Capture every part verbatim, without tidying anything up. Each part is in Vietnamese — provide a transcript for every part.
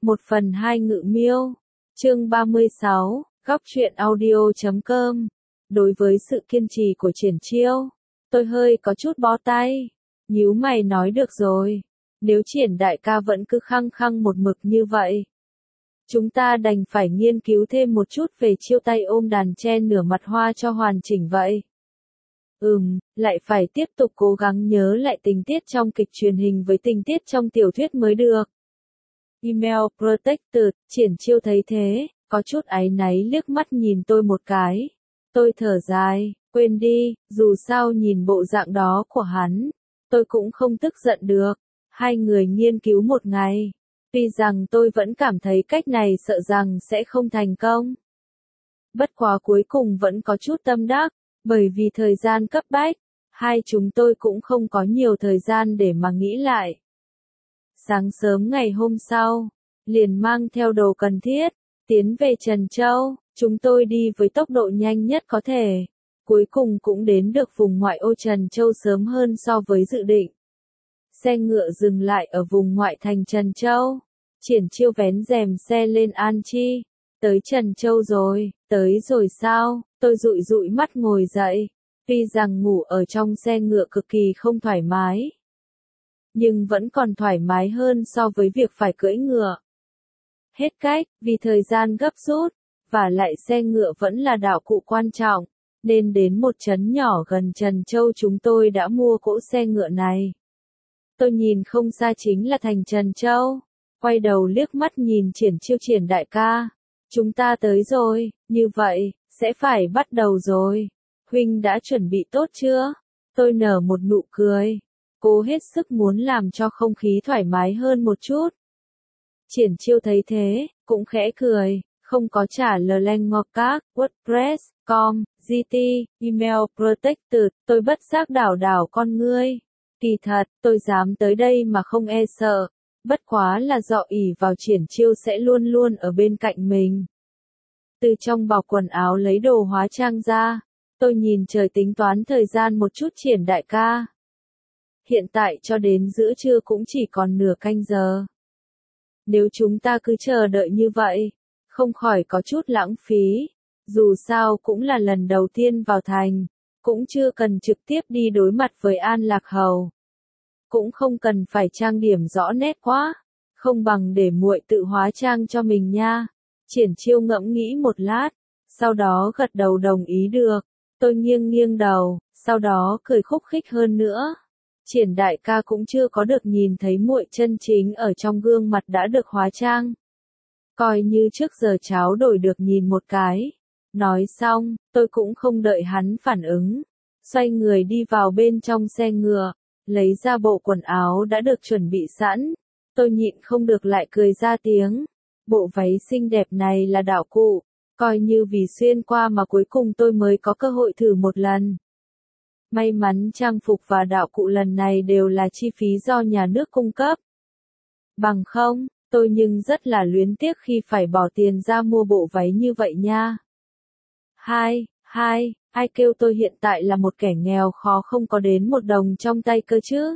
Một phần hai ngự miêu. Chương ba mươi sáu, góc truyện audio chấm com. Đối với sự kiên trì của Triển Chiêu, tôi hơi có chút bó tay. Nhíu mày nói được rồi. Nếu Triển đại ca vẫn cứ khăng khăng một mực như vậy, chúng ta đành phải nghiên cứu thêm một chút về chiêu tay ôm đàn chen nửa mặt hoa cho hoàn chỉnh vậy. Ừm, lại phải tiếp tục cố gắng nhớ lại tình tiết trong kịch truyền hình với tình tiết trong tiểu thuyết mới được. Email Protected, Triển Chiêu thấy thế, có chút áy náy liếc mắt nhìn tôi một cái. Tôi thở dài, quên đi, dù sao nhìn bộ dạng đó của hắn, tôi cũng không tức giận được. Hai người nghiên cứu một ngày. Tuy rằng tôi vẫn cảm thấy cách này sợ rằng sẽ không thành công. Bất quá cuối cùng vẫn có chút tâm đắc, bởi vì thời gian cấp bách, hai chúng tôi cũng không có nhiều thời gian để mà nghĩ lại. Sáng sớm ngày hôm sau, liền mang theo đồ cần thiết, tiến về Trần Châu, chúng tôi đi với tốc độ nhanh nhất có thể. Cuối cùng cũng đến được vùng ngoại ô Trần Châu sớm hơn so với dự định. Xe ngựa dừng lại ở vùng ngoại thành Trần Châu. Triển Chiêu vén rèm xe lên An Chi. Tới Trần Châu rồi, tới rồi sao? Tôi dụi dụi mắt ngồi dậy. Tuy rằng ngủ ở trong xe ngựa cực kỳ không thoải mái, nhưng vẫn còn thoải mái hơn so với việc phải cưỡi ngựa. Hết cách, vì thời gian gấp rút, và lại xe ngựa vẫn là đạo cụ quan trọng, nên đến một trấn nhỏ gần Trần Châu chúng tôi đã mua cỗ xe ngựa này. Tôi nhìn không xa chính là thành Trần Châu, quay đầu liếc mắt nhìn Triển Chiêu Triển đại ca. Chúng ta tới rồi, như vậy, sẽ phải bắt đầu rồi. Huynh đã chuẩn bị tốt chưa? Tôi nở một nụ cười, cố hết sức muốn làm cho không khí thoải mái hơn một chút. Triển Chiêu thấy thế, cũng khẽ cười, không có trả lời lanh ngọc các, WordPress, com, giê tê, Email Protected, tôi bất giác đảo đảo con ngươi. Kỳ thật, tôi dám tới đây mà không e sợ, bất quá là dọ ỉ vào Triển Chiêu sẽ luôn luôn ở bên cạnh mình. Từ trong bọc quần áo lấy đồ hóa trang ra, tôi nhìn trời tính toán thời gian một chút. Triển đại ca, hiện tại cho đến giữa trưa cũng chỉ còn nửa canh giờ. Nếu chúng ta cứ chờ đợi như vậy, không khỏi có chút lãng phí. Dù sao cũng là lần đầu tiên vào thành, cũng chưa cần trực tiếp đi đối mặt với An Lạc Hầu. Cũng không cần phải trang điểm rõ nét quá, không bằng để muội tự hóa trang cho mình nha. Triển Chiêu ngẫm nghĩ một lát, sau đó gật đầu đồng ý được. Tôi nghiêng nghiêng đầu, sau đó cười khúc khích hơn nữa. Triển đại ca cũng chưa có được nhìn thấy muội chân chính ở trong gương mặt đã được hóa trang. Coi như trước giờ cháo đổi được nhìn một cái. Nói xong, tôi cũng không đợi hắn phản ứng. Xoay người đi vào bên trong xe ngựa, lấy ra bộ quần áo đã được chuẩn bị sẵn. Tôi nhịn không được lại cười ra tiếng. Bộ váy xinh đẹp này là đạo cụ, coi như vì xuyên qua mà cuối cùng tôi mới có cơ hội thử một lần. May mắn trang phục và đạo cụ lần này đều là chi phí do nhà nước cung cấp. Bằng không, tôi nhưng rất là luyến tiếc khi phải bỏ tiền ra mua bộ váy như vậy nha. Hai, hai, ai kêu tôi hiện tại là một kẻ nghèo khó không có đến một đồng trong tay cơ chứ.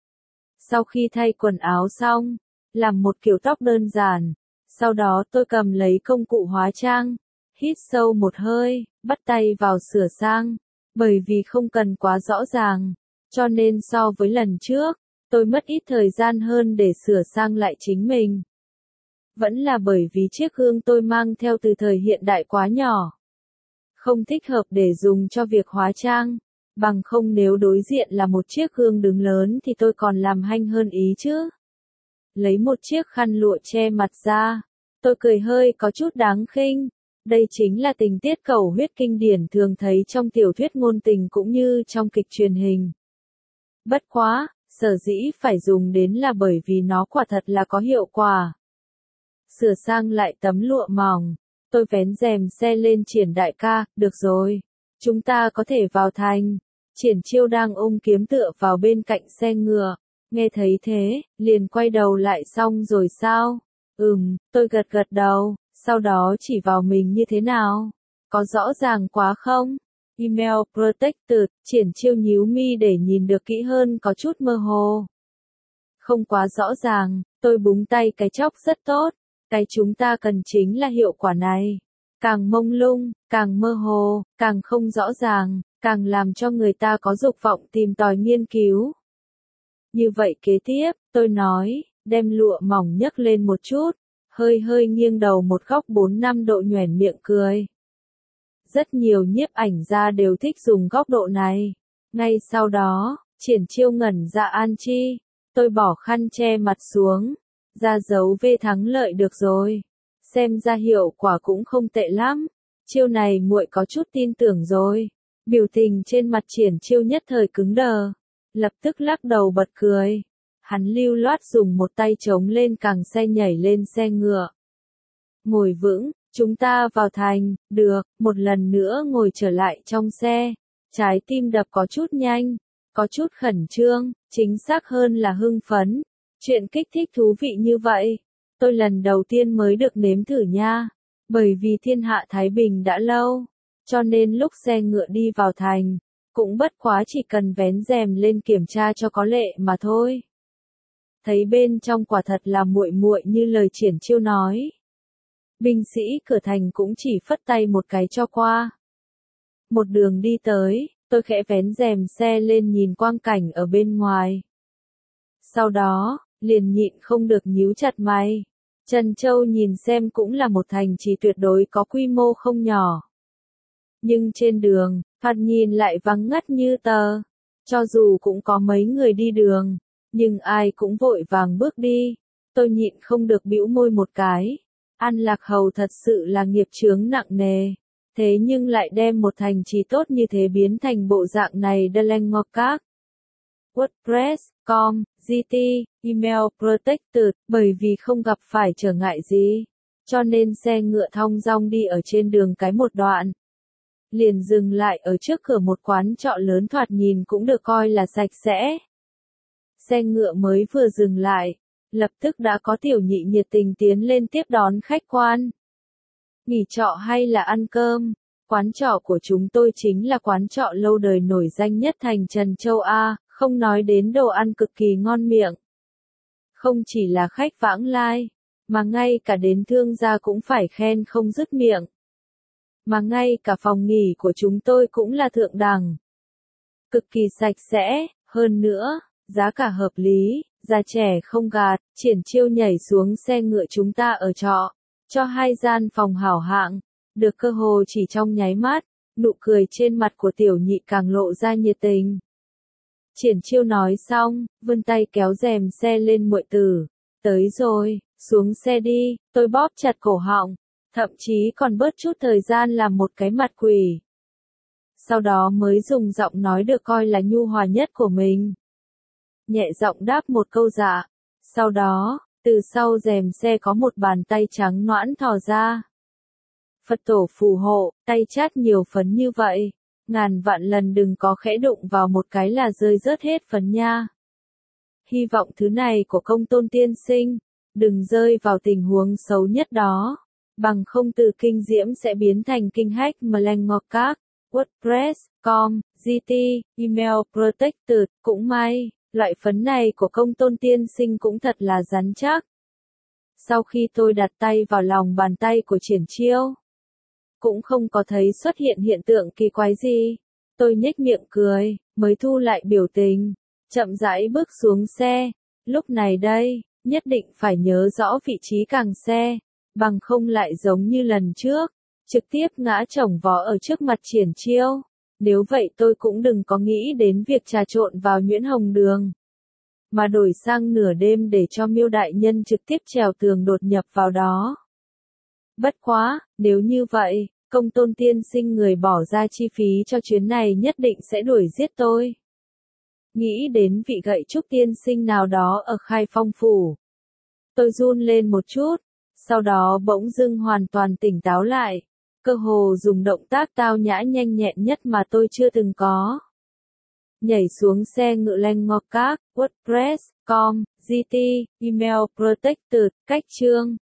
Sau khi thay quần áo xong, làm một kiểu tóc đơn giản, sau đó tôi cầm lấy công cụ hóa trang, hít sâu một hơi, bắt tay vào sửa sang. Bởi vì không cần quá rõ ràng, cho nên so với lần trước, tôi mất ít thời gian hơn để sửa sang lại chính mình. Vẫn là bởi vì chiếc gương tôi mang theo từ thời hiện đại quá nhỏ, không thích hợp để dùng cho việc hóa trang. Bằng không nếu đối diện là một chiếc gương đứng lớn thì tôi còn làm hanh hơn ý chứ. Lấy một chiếc khăn lụa che mặt ra, tôi cười hơi có chút đáng khinh. Đây chính là tình tiết cầu huyết kinh điển thường thấy trong tiểu thuyết ngôn tình cũng như trong kịch truyền hình. Bất quá, sở dĩ phải dùng đến là bởi vì nó quả thật là có hiệu quả. Sửa sang lại tấm lụa mỏng, tôi vén rèm xe lên. Triển đại ca, được rồi, chúng ta có thể vào thành. Triển Chiêu đang ôm kiếm tựa vào bên cạnh xe ngựa, nghe thấy thế, liền quay đầu lại. Xong rồi sao? Ừm, tôi gật gật đầu. Sau đó chỉ vào mình như thế nào? Có rõ ràng quá không? Email Protected, Triển Chiêu nhíu mi để nhìn được kỹ hơn, có chút mơ hồ. Không quá rõ ràng, tôi búng tay cái chóc rất tốt. Cái chúng ta cần chính là hiệu quả này. Càng mông lung, càng mơ hồ, càng không rõ ràng, càng làm cho người ta có dục vọng tìm tòi nghiên cứu. Như vậy kế tiếp, tôi nói, đem lụa mỏng nhấc lên một chút, hơi hơi nghiêng đầu một góc bốn năm độ nhoẻn miệng cười. Rất nhiều nhiếp ảnh gia đều thích dùng góc độ này. Ngay sau đó, Triển Chiêu ngẩn ra an chi, tôi bỏ khăn che mặt xuống, ra dấu V thắng lợi được rồi. Xem ra hiệu quả cũng không tệ lắm, chiêu này muội có chút tin tưởng rồi. Biểu tình trên mặt Triển Chiêu nhất thời cứng đờ, lập tức lắc đầu bật cười. Hắn lưu loát dùng một tay chống lên càng xe nhảy lên xe ngựa. Ngồi vững, chúng ta vào thành, được, một lần nữa ngồi trở lại trong xe. Trái tim đập có chút nhanh, có chút khẩn trương, chính xác hơn là hưng phấn. Chuyện kích thích thú vị như vậy, tôi lần đầu tiên mới được nếm thử nha. Bởi vì thiên hạ Thái Bình đã lâu, cho nên lúc xe ngựa đi vào thành, cũng bất quá chỉ cần vén rèm lên kiểm tra cho có lệ mà thôi. Thấy bên trong quả thật là muội muội như lời Triển Chiêu nói. Binh sĩ cửa thành cũng chỉ phất tay một cái cho qua. Một đường đi tới, tôi khẽ vén rèm xe lên nhìn quang cảnh ở bên ngoài. Sau đó, liền nhịn không được nhíu chặt mày. Trần Châu nhìn xem cũng là một thành trì tuyệt đối có quy mô không nhỏ. Nhưng trên đường, thoạt nhìn lại vắng ngắt như tờ. Cho dù cũng có mấy người đi đường, nhưng ai cũng vội vàng bước đi. Tôi nhịn không được bĩu môi một cái. An Lạc Hầu thật sự là nghiệp chướng nặng nề. Thế nhưng lại đem một thành trì tốt như thế biến thành bộ dạng này đa lanh ngọc các. WordPress, com, giê tê, Email Protected, bởi vì không gặp phải trở ngại gì. Cho nên xe ngựa thong dong đi ở trên đường cái một đoạn. Liền dừng lại ở trước cửa một quán trọ lớn thoạt nhìn cũng được coi là sạch sẽ. Xe ngựa mới vừa dừng lại, lập tức đã có tiểu nhị nhiệt tình tiến lên tiếp đón khách quan. Nghỉ trọ hay là ăn cơm? Quán trọ của chúng tôi chính là quán trọ lâu đời nổi danh nhất thành Trần Châu A, không nói đến đồ ăn cực kỳ ngon miệng. Không chỉ là khách vãng lai, mà ngay cả đến thương gia cũng phải khen không dứt miệng. Mà ngay cả phòng nghỉ của chúng tôi cũng là thượng đẳng. Cực kỳ sạch sẽ, hơn nữa, giá cả hợp lý, già trẻ không gạt. Triển Chiêu nhảy xuống xe ngựa chúng ta ở trọ, cho hai gian phòng hảo hạng, được cơ hồ chỉ trong nháy mắt, nụ cười trên mặt của tiểu nhị càng lộ ra nhiệt tình. Triển Chiêu nói xong, vươn tay kéo rèm xe lên muội tử. Tới rồi, xuống xe đi, tôi bóp chặt cổ họng, thậm chí còn bớt chút thời gian làm một cái mặt quỷ. Sau đó mới dùng giọng nói được coi là nhu hòa nhất của mình. Nhẹ giọng đáp một câu dạ. Sau đó, từ sau rèm xe có một bàn tay trắng nõn thò ra. Phật tổ phù hộ, tay chát nhiều phấn như vậy. Ngàn vạn lần đừng có khẽ đụng vào một cái là rơi rớt hết phấn nha. Hy vọng thứ này của Công Tôn tiên sinh, đừng rơi vào tình huống xấu nhất đó. Bằng không từ kinh diễm sẽ biến thành kinh hách mà lanh ngọc các. WordPress, com, giê tê, Email Protected, cũng may, loại phấn này của Công Tôn tiên sinh cũng thật là rắn chắc. Sau khi tôi đặt tay vào lòng bàn tay của Triển Chiêu, cũng không có thấy xuất hiện hiện tượng kỳ quái gì. Tôi nhếch miệng cười, mới thu lại biểu tình, chậm rãi bước xuống xe. Lúc này đây, nhất định phải nhớ rõ vị trí càng xe, bằng không lại giống như lần trước, trực tiếp ngã chồng vó ở trước mặt Triển Chiêu. Nếu vậy tôi cũng đừng có nghĩ đến việc trà trộn vào nhuyễn hồng đường, mà đổi sang nửa đêm để cho Miêu đại nhân trực tiếp trèo tường đột nhập vào đó. Bất quá, nếu như vậy, Công Tôn tiên sinh người bỏ ra chi phí cho chuyến này nhất định sẽ đuổi giết tôi. Nghĩ đến vị gậy trúc tiên sinh nào đó ở Khai Phong phủ, tôi run lên một chút, sau đó bỗng dưng hoàn toàn tỉnh táo lại, cơ hồ dùng động tác tao nhã nhanh nhẹn nhất mà tôi chưa từng có. Nhảy xuống xe ngựa lanh ngọc các, WordPress, com, giê tê, Email Protected, cách chương.